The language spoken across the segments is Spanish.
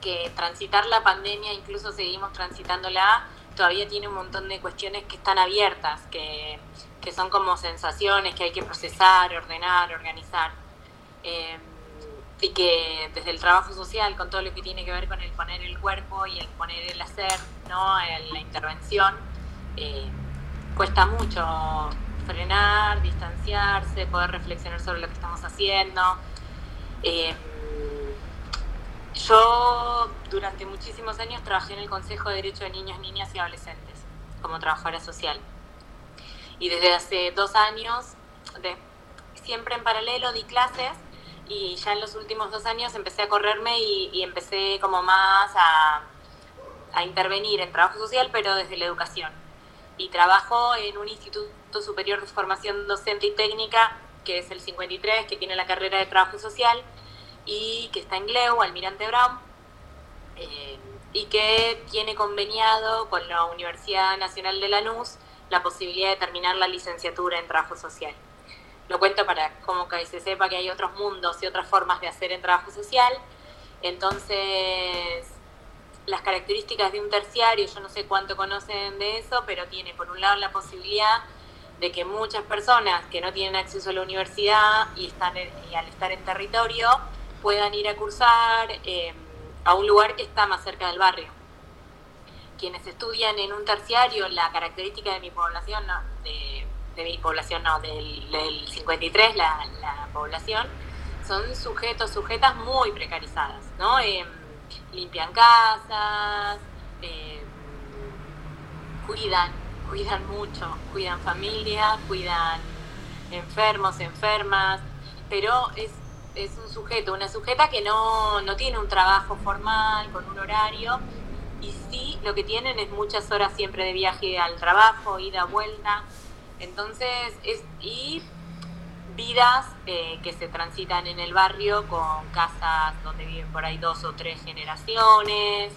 que transitar la pandemia, incluso seguimos transitándola, todavía tiene un montón de cuestiones que están abiertas, que son como sensaciones que hay que procesar, ordenar, organizar. Y que desde el trabajo social, con todo lo que tiene que ver con el poner el cuerpo y el poner el hacer, ¿no? La intervención, cuesta mucho frenar, distanciarse, poder reflexionar sobre lo que estamos haciendo. Yo durante muchísimos años trabajé en el Consejo de Derecho de Niños, Niñas y Adolescentes como trabajadora social. Y desde hace 2 años, siempre en paralelo, di clases, y ya en los últimos 2 años empecé a correrme y empecé como más a intervenir en trabajo social, pero desde la educación. Y trabajo en un instituto superior de formación docente y técnica, que es el 53, que tiene la carrera de trabajo social, y que está en Gleu, Almirante Brown, y que tiene conveniado con la Universidad Nacional de Lanús la posibilidad de terminar la licenciatura en trabajo social. Lo cuento para como que se sepa que hay otros mundos y otras formas de hacer en trabajo social. Entonces, las características de un terciario, yo no sé cuánto conocen de eso, pero tiene por un lado la posibilidad de que muchas personas que no tienen acceso a la universidad y al estar en territorio puedan ir a cursar a un lugar que está más cerca del barrio. Quienes estudian en un terciario, la característica de mi población, no, del 53, la población, son sujetas muy precarizadas, ¿no? Limpian casas, cuidan mucho, cuidan familias, cuidan enfermos, enfermas, pero es un sujeto, una sujeta que no tiene un trabajo formal, con un horario, y sí lo que tienen es muchas horas siempre de viaje al trabajo, ida, vuelta. Entonces, y vidas que se transitan en el barrio con casas donde viven por ahí 2 o 3 generaciones.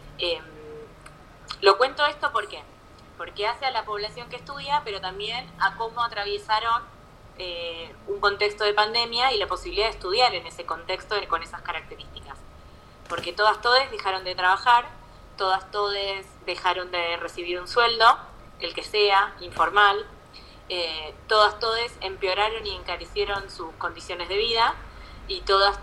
Lo cuento esto porque hace a la población que estudia, pero también a cómo atravesaron un contexto de pandemia y la posibilidad de estudiar en ese contexto con esas características. Porque todas dejaron de trabajar, todas dejaron de recibir un sueldo, el que sea, informal. Todas empeoraron y encarecieron sus condiciones de vida, y todas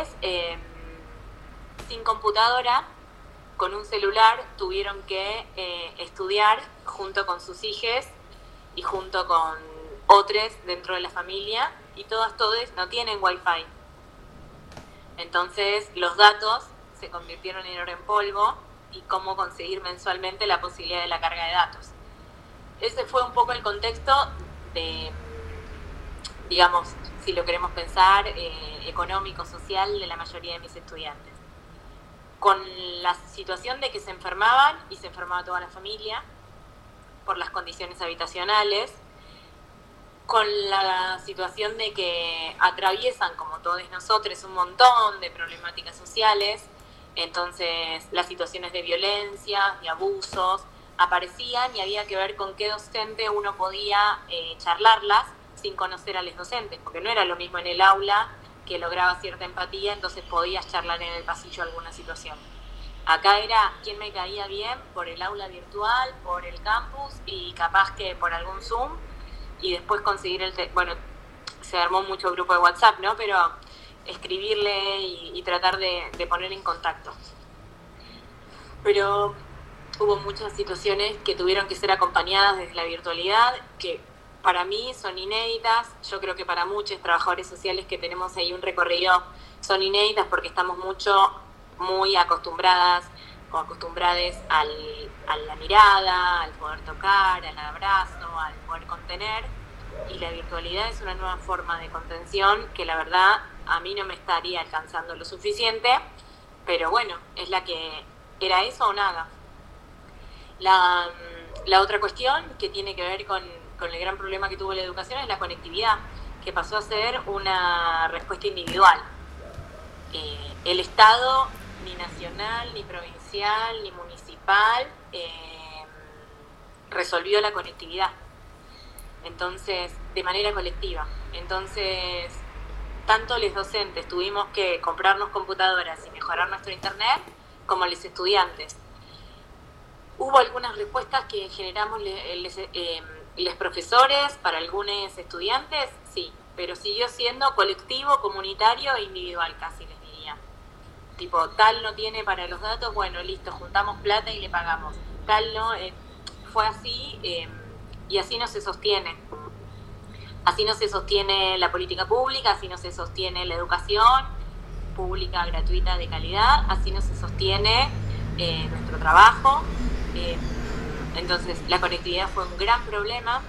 sin computadora, con un celular, tuvieron que estudiar junto con sus hijos y junto con otros dentro de la familia, y todas no tienen wifi. Entonces los datos se convirtieron en oro en polvo, y cómo conseguir mensualmente la posibilidad de la carga de datos. Ese fue un poco el contexto de, digamos, si lo queremos pensar, económico, social de la mayoría de mis estudiantes. Con la situación de que se enfermaban, y se enfermaba toda la familia por las condiciones habitacionales, con la situación de que atraviesan, como todos nosotros, un montón de problemáticas sociales. Entonces las situaciones de violencia, de abusos, aparecían, y había que ver con qué docente uno podía charlarlas sin conocer a los docentes, porque no era lo mismo en el aula, que lograba cierta empatía, entonces podías charlar en el pasillo alguna situación. Acá era quién me caía bien por el aula virtual, por el campus, y capaz que por algún Zoom, y después conseguir bueno, se armó mucho grupo de WhatsApp, ¿no? Pero escribirle y tratar de poner en contacto. Pero hubo muchas situaciones que tuvieron que ser acompañadas desde la virtualidad, que para mí son inéditas. Yo creo que para muchos trabajadores sociales que tenemos ahí un recorrido son inéditas, porque estamos muy acostumbradas o acostumbrades a la mirada, al poder tocar, al abrazo, al poder contener, y la virtualidad es una nueva forma de contención que la verdad a mí no me estaría alcanzando lo suficiente, pero bueno, es la que era eso o nada. La otra cuestión que tiene que ver con el gran problema que tuvo la educación es la conectividad, que pasó a ser una respuesta individual. El Estado, ni nacional, ni provincial, ni municipal, resolvió la conectividad. Entonces, de manera colectiva. Entonces, tanto los docentes tuvimos que comprarnos computadoras y mejorar nuestro internet, como los estudiantes. Hubo algunas respuestas que generamos los profesores para algunos estudiantes, sí, pero siguió siendo colectivo, comunitario e individual, casi les diría. Tipo, tal no tiene para los datos, bueno, listo, juntamos plata y le pagamos. Tal no, fue así, y así no se sostiene. Así no se sostiene la política pública, así no se sostiene la educación pública, gratuita, de calidad, así no se sostiene nuestro trabajo. Entonces, la conectividad fue un gran problema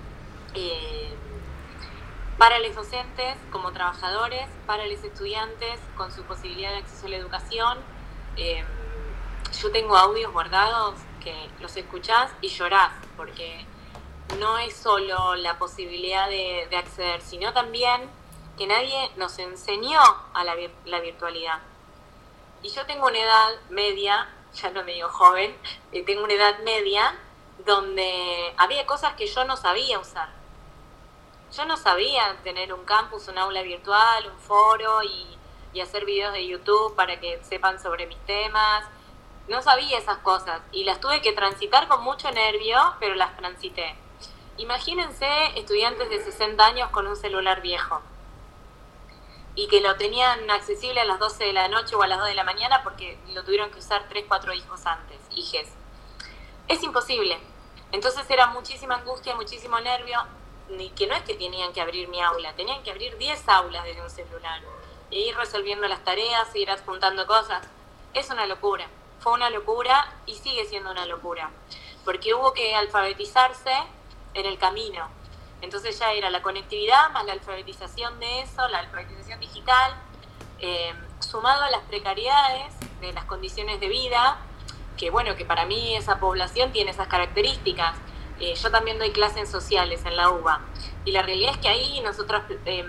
para los docentes como trabajadores, para los estudiantes con su posibilidad de acceso a la educación. Yo tengo audios guardados que los escuchás y llorás, porque no es solo la posibilidad de acceder, sino también que nadie nos enseñó a la virtualidad. Y yo tengo una edad media, ya no me digo joven, tengo una edad media donde había cosas que yo no sabía usar. Yo no sabía tener un campus, un aula virtual, un foro y hacer videos de YouTube para que sepan sobre mis temas. No sabía esas cosas y las tuve que transitar con mucho nervio, pero las transité. Imagínense estudiantes de 60 años con un celular viejo y que lo tenían accesible a las 12 de la noche o a las 2 de la mañana porque lo tuvieron que usar 3, 4 hijos antes, hijes. Es imposible. Entonces era muchísima angustia, muchísimo nervio, y que no es que tenían que abrir mi aula, tenían que abrir 10 aulas desde un celular, e ir resolviendo las tareas, ir adjuntando cosas. Es una locura, fue una locura y sigue siendo una locura, porque hubo que alfabetizarse en el camino. Entonces ya era la conectividad más la alfabetización de eso, la alfabetización digital, sumado a las precariedades de las condiciones de vida, que bueno, que para mí esa población tiene esas características. Yo también doy clases en sociales en la UBA, y la realidad es que ahí nosotros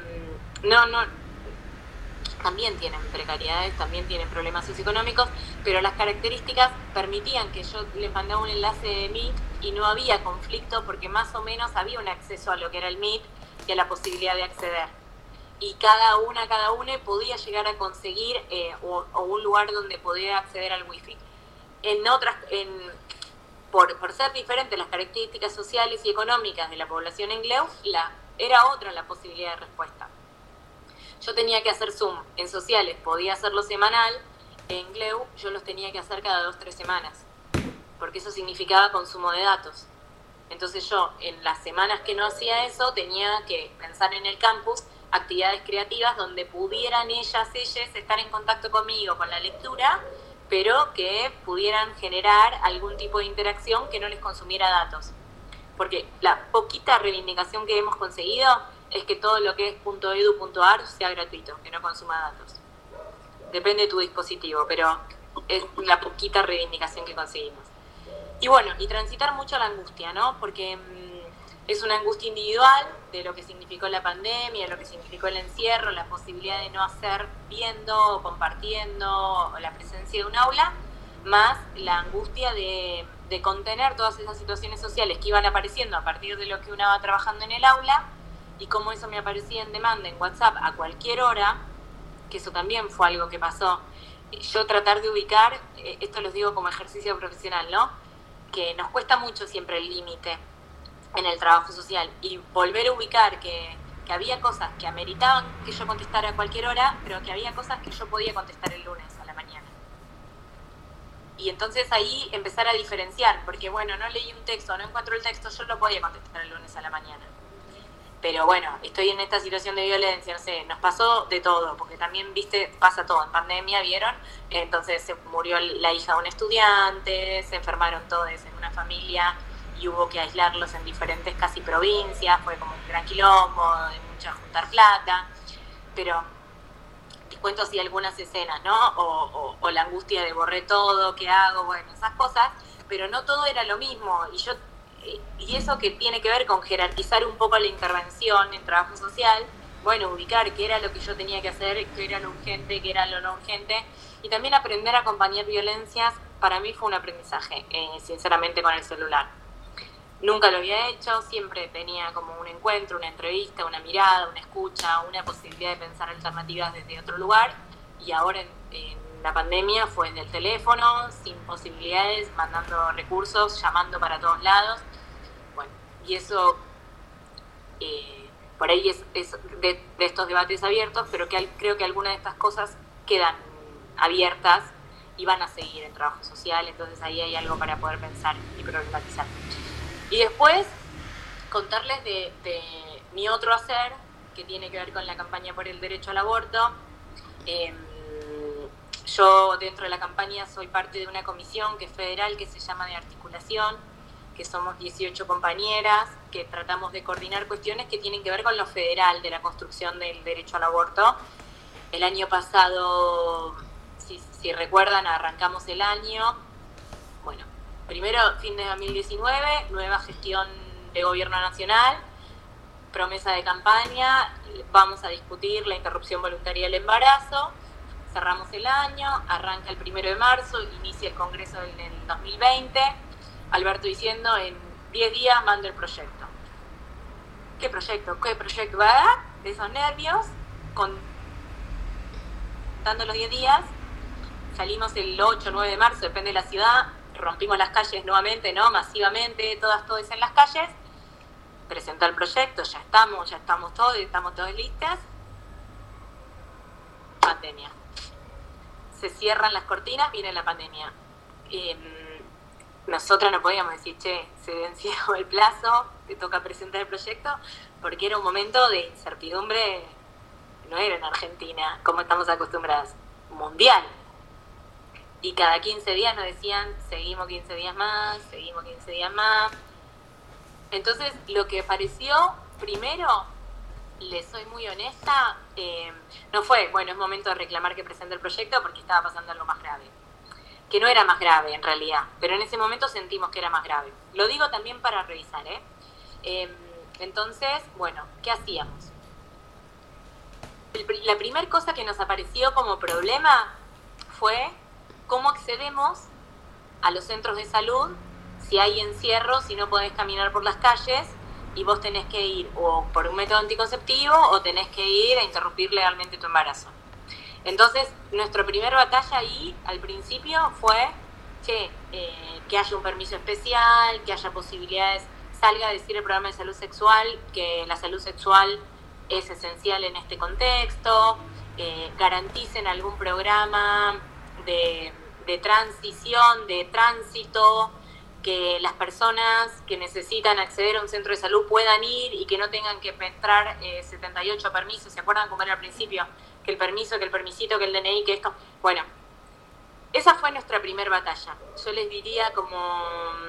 también tienen precariedades, también tienen problemas socioeconómicos, pero las características permitían que yo les mandaba un enlace de Meet y no había conflicto porque más o menos había un acceso a lo que era el Meet y a la posibilidad de acceder. Y cada una podía llegar a conseguir o un lugar donde podía acceder al wifi. Por ser diferentes las características sociales y económicas de la población en GLEU, era otra la posibilidad de respuesta. Yo tenía que hacer Zoom en sociales, podía hacerlo semanal, en GLEU yo los tenía que hacer cada 2-3 semanas, porque eso significaba consumo de datos. Entonces yo, en las semanas que no hacía eso, tenía que pensar en el campus actividades creativas donde pudieran ellas estar en contacto conmigo con la lectura, pero que pudieran generar algún tipo de interacción que no les consumiera datos. Porque la poquita reivindicación que hemos conseguido es que todo lo que es .edu.ar sea gratuito, que no consuma datos. Depende de tu dispositivo, pero es la poquita reivindicación que conseguimos. Y bueno, y transitar mucho la angustia, ¿no? Porque es una angustia individual de lo que significó la pandemia, lo que significó el encierro, la posibilidad de no hacer viendo o compartiendo la presencia de un aula, más la angustia de contener todas esas situaciones sociales que iban apareciendo a partir de lo que uno va trabajando en el aula, y cómo eso me aparecía en demanda en WhatsApp a cualquier hora, que eso también fue algo que pasó. Yo tratar de ubicar, esto los digo como ejercicio profesional, ¿no? Que nos cuesta mucho siempre el límite en el trabajo social, y volver a ubicar que había cosas que ameritaban que yo contestara a cualquier hora, pero que había cosas que yo podía contestar el lunes a la mañana. Y entonces ahí empezar a diferenciar, porque bueno, no leí un texto, no encuentro el texto, yo lo podía contestar el lunes a la mañana. Pero bueno, estoy en esta situación de violencia, no sé, nos pasó de todo, porque también, viste, pasa todo, en pandemia, ¿vieron? Entonces se murió la hija de un estudiante, se enfermaron todos en una familia y hubo que aislarlos en diferentes casi provincias, fue como un gran quilombo, de mucha juntar plata, pero te cuento así algunas escenas, ¿no? O la angustia de borré todo, ¿qué hago? Bueno, esas cosas, pero no todo era lo mismo, y eso que tiene que ver con jerarquizar un poco la intervención en trabajo social, bueno, ubicar qué era lo que yo tenía que hacer, qué era lo urgente, qué era lo no urgente, y también aprender a acompañar violencias. Para mí fue un aprendizaje, sinceramente, con el celular. Nunca lo había hecho, siempre tenía como un encuentro, una entrevista, una mirada, una escucha, una posibilidad de pensar alternativas desde otro lugar, y ahora en la pandemia fue en el teléfono, sin posibilidades, mandando recursos, llamando para todos lados. Bueno, y eso por ahí es de estos debates abiertos, pero creo que algunas de estas cosas quedan abiertas y van a seguir en trabajo social, entonces ahí hay algo para poder pensar y problematizar. Y después contarles de mi otro hacer, que tiene que ver con la campaña por el derecho al aborto. Yo dentro de la campaña soy parte de una comisión que es federal, que se llama de articulación, que somos 18 compañeras que tratamos de coordinar cuestiones que tienen que ver con lo federal de la construcción del derecho al aborto. El año pasado, si recuerdan, arrancamos el año. Bueno, primero, fin de 2019, nueva gestión de gobierno nacional, promesa de campaña, vamos a discutir la interrupción voluntaria del embarazo. Cerramos el año, arranca el 1 de marzo, inicia el Congreso en el 2020. Alberto diciendo, en 10 días mando el proyecto. ¿Qué proyecto? ¿Qué proyecto va a dar? De esos nervios, contando los 10 días, salimos el 8 o 9 de marzo, depende de la ciudad, rompimos las calles nuevamente, ¿no? Masivamente, todas en las calles, presentó el proyecto, ya estamos todos listas. Pandemia. Se cierran las cortinas, viene la pandemia. Nosotros no podíamos decir, se venció el plazo, te toca presentar el proyecto, porque era un momento de incertidumbre, no era en Argentina, como estamos acostumbradas, mundial. Y cada 15 días nos decían, seguimos 15 días más. Entonces, lo que pareció, primero, les soy muy honesta, no fue, bueno, es momento de reclamar que presente el proyecto porque estaba pasando algo más grave. Que no era más grave en realidad, pero en ese momento sentimos que era más grave. Lo digo también para revisar, entonces, bueno, ¿qué hacíamos? La primera cosa que nos apareció como problema fue cómo accedemos a los centros de salud si hay encierro, si no podés caminar por las calles y vos tenés que ir o por un método anticonceptivo o tenés que ir a interrumpir legalmente tu embarazo. Entonces, nuestra primera batalla ahí, al principio, fue que haya un permiso especial, que haya posibilidades, salga a decir el programa de salud sexual, que la salud sexual es esencial en este contexto, garanticen algún programa de transición, de tránsito, que las personas que necesitan acceder a un centro de salud puedan ir y que no tengan que entrar 78 permisos. ¿Se acuerdan cómo era al principio? Que el permiso, que el permisito, que el DNI, que esto. Bueno, esa fue nuestra primera batalla. Yo les diría como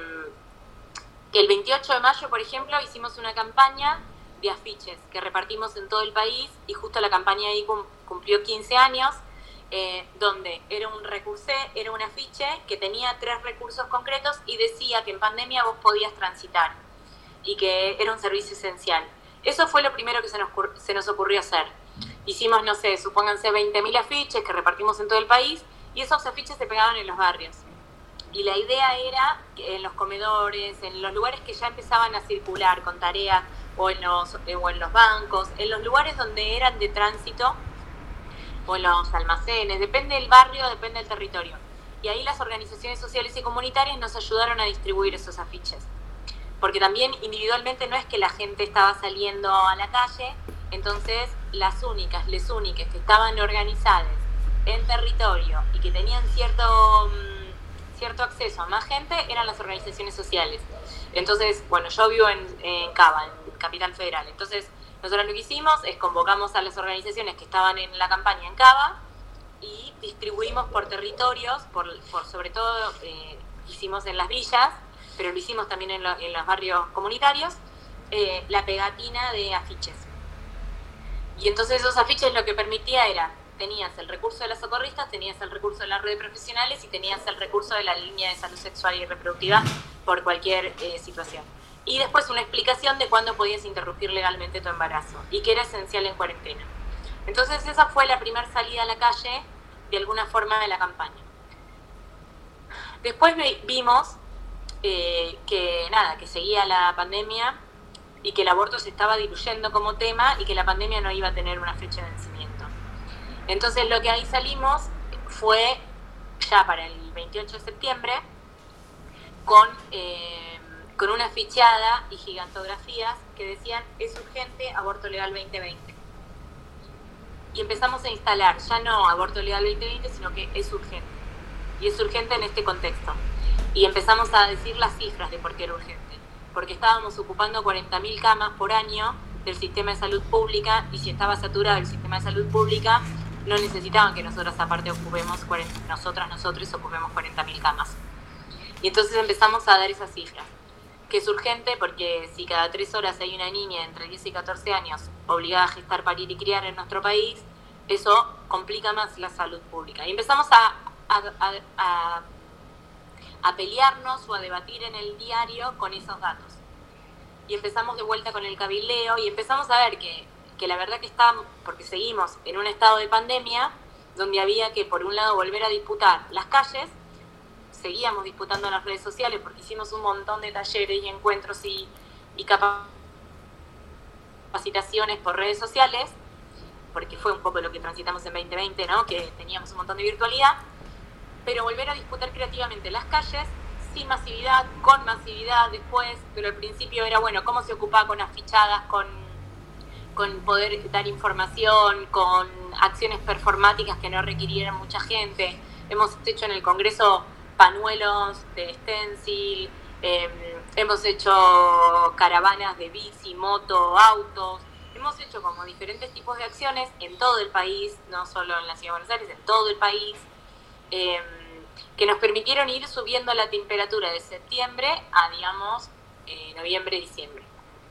que el 28 de mayo, por ejemplo, hicimos una campaña de afiches que repartimos en todo el país y justo la campaña ahí cumplió 15 años, donde era un afiche que tenía 3 recursos concretos y decía que en pandemia vos podías transitar y que era un servicio esencial. Eso fue lo primero que se nos ocurrió hacer. Hicimos, no sé, supónganse 20.000 afiches que repartimos en todo el país y esos afiches se pegaban en los barrios. Y la idea era que en los comedores, en los lugares que ya empezaban a circular con tareas, o en los bancos, en los lugares donde eran de tránsito, o en los almacenes, depende del barrio, depende del territorio. Y ahí las organizaciones sociales y comunitarias nos ayudaron a distribuir esos afiches. Porque también individualmente no es que la gente estaba saliendo a la calle, entonces les únicas que estaban organizadas en territorio y que tenían cierto acceso a más gente eran las organizaciones sociales. Entonces, bueno, yo vivo en Cava, en Capital Federal. Entonces, nosotros lo que hicimos es convocamos a las organizaciones que estaban en la campaña en Cava y distribuimos por territorios, sobre todo hicimos en las villas, pero lo hicimos también en los barrios comunitarios, la pegatina de afiches. Y entonces esos afiches lo que permitía era, tenías el recurso de las socorristas, tenías el recurso de la red de profesionales y tenías el recurso de la línea de salud sexual y reproductiva por cualquier situación. Y después una explicación de cuándo podías interrumpir legalmente tu embarazo y que era esencial en cuarentena. Entonces esa fue la primera salida a la calle de alguna forma de la campaña. Después vimos que seguía la pandemia y que el aborto se estaba diluyendo como tema y que la pandemia no iba a tener una fecha de vencimiento. Entonces lo que ahí salimos fue ya para el 28 de septiembre con una afichada y gigantografías que decían: es urgente, aborto legal 2020. Y empezamos a instalar ya no aborto legal 2020, sino que es urgente. Y es urgente en este contexto. Y empezamos a decir las cifras de por qué era urgente. Porque estábamos ocupando 40.000 camas por año del sistema de salud pública, y si estaba saturado el sistema de salud pública, no necesitaban que nosotras aparte ocupemos nosotros ocupemos 40.000 camas. Y entonces empezamos a dar esas cifras, que es urgente porque si cada 3 horas hay una niña entre 10 y 14 años obligada a gestar, parir y criar en nuestro país, eso complica más la salud pública. Y empezamos a pelearnos o a debatir en el diario con esos datos. Y empezamos de vuelta con el cabildeo y empezamos a ver que la verdad que estábamos, porque seguimos en un estado de pandemia, donde había que, por un lado, volver a disputar las calles. Seguíamos disputando en las redes sociales porque hicimos un montón de talleres y encuentros y capacitaciones por redes sociales, porque fue un poco lo que transitamos en 2020, ¿no? Que teníamos un montón de virtualidad, pero volver a disputar creativamente las calles, sin masividad, con masividad después, pero al principio era, bueno, cómo se ocupaba con afichadas, con poder dar información, con acciones performáticas que no requirieran mucha gente. Hemos hecho en el Congreso panuelos de stencil, hemos hecho caravanas de bici, moto, autos, hemos hecho como diferentes tipos de acciones en todo el país, no solo en la Ciudad de Buenos Aires, en todo el país, que nos permitieron ir subiendo la temperatura de septiembre a, digamos, noviembre, diciembre.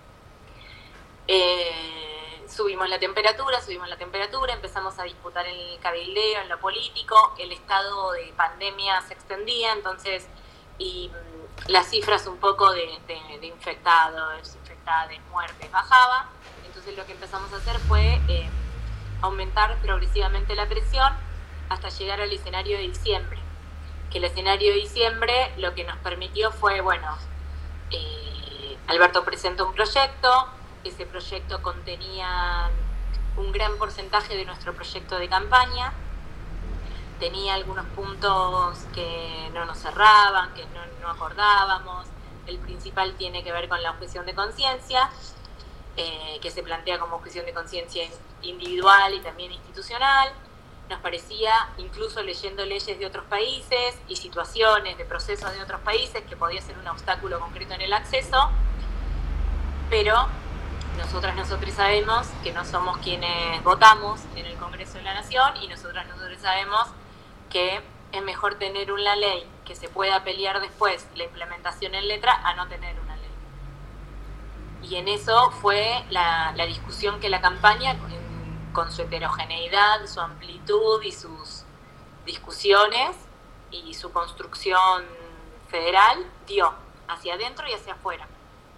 Subimos la temperatura, empezamos a disputar en el cabildeo, en lo político, el estado de pandemia se extendía, entonces, y las cifras un poco de infectados, desinfectados, muertes bajaba. Entonces lo que empezamos a hacer fue aumentar progresivamente la presión hasta llegar al escenario de diciembre. Que el escenario de diciembre lo que nos permitió fue, bueno, Alberto presentó un proyecto. Ese proyecto contenía un gran porcentaje de nuestro proyecto de campaña, tenía algunos puntos que no nos cerraban, que no acordábamos. El principal tiene que ver con la objeción de conciencia, que se plantea como objeción de conciencia individual y también institucional. Nos parecía, incluso leyendo leyes de otros países y situaciones de procesos de otros países, que podía ser un obstáculo concreto en el acceso, pero nosotros sabemos que no somos quienes votamos en el Congreso de la Nación, y nosotros sabemos que es mejor tener una ley que se pueda pelear después la implementación en letra a no tener una ley. Y en eso fue la discusión que la campaña, con su heterogeneidad, su amplitud y sus discusiones y su construcción federal, dio hacia adentro y hacia afuera.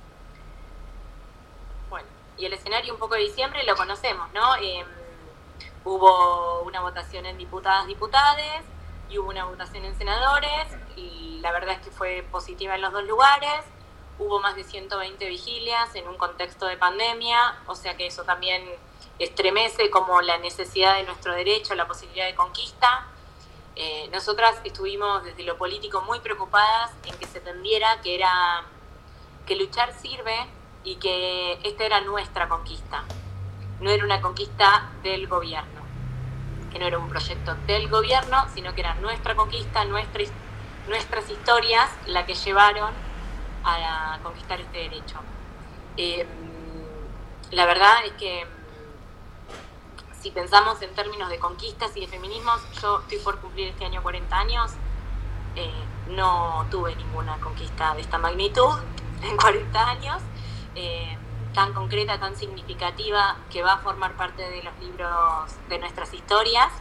Y el escenario un poco de diciembre lo conocemos, ¿no? Hubo una votación en diputades, y hubo una votación en senadores, y la verdad es que fue positiva en los dos lugares. Hubo más de 120 vigilias en un contexto de pandemia, o sea que eso también estremece como la necesidad de nuestro derecho, la posibilidad de conquista. Nosotras estuvimos desde lo político muy preocupadas en que se entendiera que luchar sirve, y que esta era nuestra conquista, no era una conquista del gobierno, que no era un proyecto del gobierno, sino que era nuestra conquista, nuestras historias la que llevaron a conquistar este derecho. La verdad es que si pensamos en términos de conquistas y de feminismos, yo estoy por cumplir este año 40 años, no tuve ninguna conquista de esta magnitud en 40 años, tan concreta, tan significativa, que va a formar parte de los libros de nuestras historias.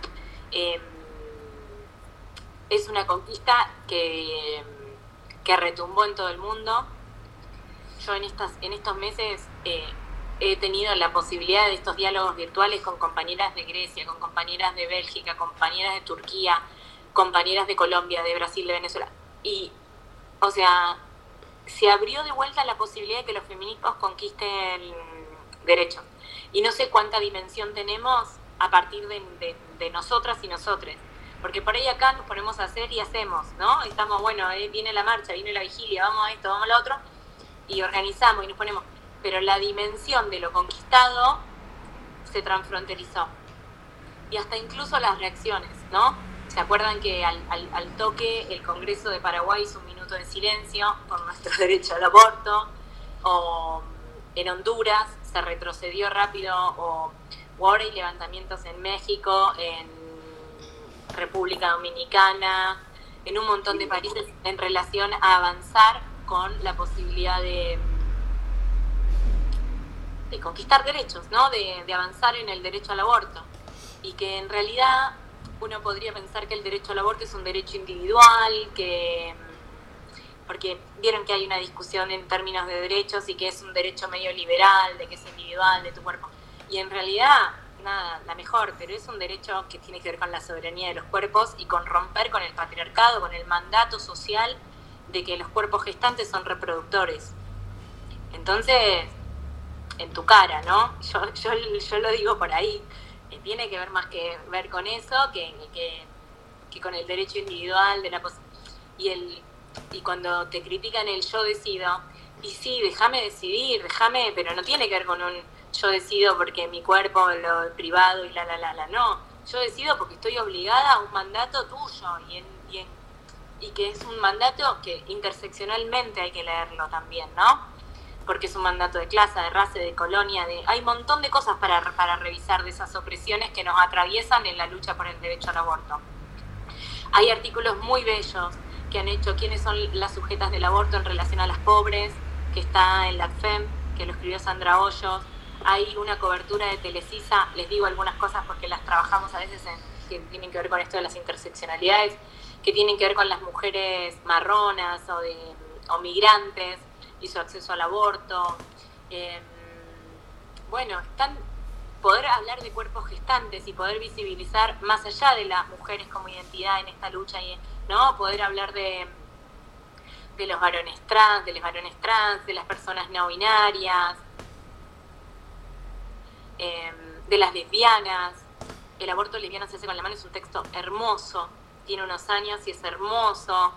Es una conquista que retumbó en todo el mundo. Yo en estos meses he tenido la posibilidad de estos diálogos virtuales con compañeras de Grecia, con compañeras de Bélgica, compañeras de Turquía, compañeras de Colombia, de Brasil, de Venezuela. Y, o sea, se abrió de vuelta la posibilidad de que los feminismos conquisten derechos. Y no sé cuánta dimensión tenemos a partir de nosotras y nosotres, Porque por ahí acá nos ponemos a hacer y hacemos, ¿no? Estamos, bueno, viene la marcha, viene la vigilia, vamos a esto, vamos a lo otro, y organizamos y nos ponemos. Pero la dimensión de lo conquistado se transfronterizó. Y hasta incluso las reacciones, ¿no? ¿Se acuerdan que al toque el Congreso de Paraguay hizo un minuto de silencio por nuestro derecho al aborto? O en Honduras se retrocedió rápido, o ahora hay levantamientos en México, en República Dominicana, en un montón de países en relación a avanzar con la posibilidad de conquistar derechos, ¿no? De avanzar en el derecho al aborto. Y que en realidad uno podría pensar que el derecho al aborto es un derecho individual, porque vieron que hay una discusión en términos de derechos y que es un derecho medio liberal, de que es individual, de tu cuerpo. Y en realidad, nada, la mejor, pero es un derecho que tiene que ver con la soberanía de los cuerpos y con romper con el patriarcado, con el mandato social de que los cuerpos gestantes son reproductores. Entonces, en tu cara, ¿no? Yo lo digo por ahí. Tiene que ver más que ver con eso que con el derecho individual de la y cuando te critican el yo decido, y sí, déjame decidir, pero no tiene que ver con un yo decido porque mi cuerpo, lo privado y no, yo decido porque estoy obligada a un mandato tuyo y que es un mandato que interseccionalmente hay que leerlo también, ¿no? Porque es un mandato de clase, de raza, de colonia, hay un montón de cosas para revisar de esas opresiones que nos atraviesan en la lucha por el derecho al aborto. Hay artículos muy bellos que han hecho quiénes son las sujetas del aborto en relación a las pobres, que está en la FEM, que lo escribió Sandra Hoyos. Hay una cobertura de Telesisa, les digo algunas cosas porque las trabajamos a veces que tienen que ver con esto de las interseccionalidades, que tienen que ver con las mujeres marronas o migrantes, y su acceso al aborto. Poder hablar de cuerpos gestantes y poder visibilizar más allá de las mujeres como identidad en esta lucha, ¿no? Poder hablar de los varones trans, de las personas no binarias, de las lesbianas. El aborto lesbiano se hace con la mano, es un texto hermoso, tiene unos años y es hermoso.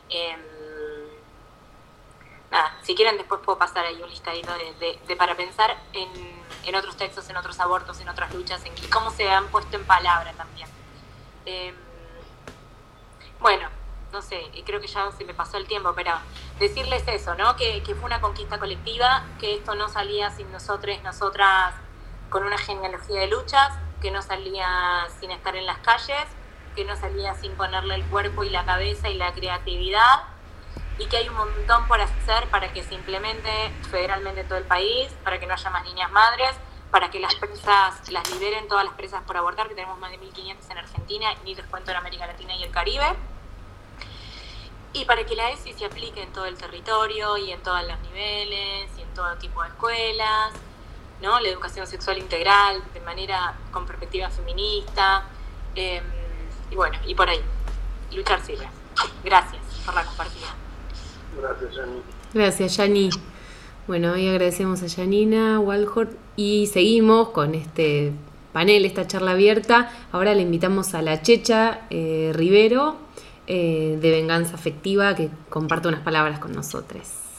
Nada, si quieren después puedo pasar ahí un listadito de para pensar en otros textos, en otros abortos, en otras luchas, en cómo se han puesto en palabra también. Bueno, no sé, creo que ya se me pasó el tiempo, pero decirles eso, ¿no? Que fue una conquista colectiva, que esto no salía sin nosotras, con una genealogía de luchas, que no salía sin estar en las calles, que no salía sin ponerle el cuerpo y la cabeza y la creatividad, y que hay un montón por hacer para que se implemente federalmente en todo el país, para que no haya más niñas madres, para que las presas las liberen, todas las presas por abortar, que tenemos más de 1.500 en Argentina, ni les cuento en América Latina y el Caribe, y para que la ESI se aplique en todo el territorio y en todos los niveles y en todo tipo de escuelas, ¿no? La educación sexual integral, de manera con perspectiva feminista, y bueno, y por ahí, luchar sirve. Gracias por la compartida. Gracias, Yani. Gracias, Yani. Bueno, hoy agradecemos a Yanina Walhort y seguimos con este panel, esta charla abierta. Ahora le invitamos a la Checha Rivero de Venganza Afectiva que comparte unas palabras con nosotros.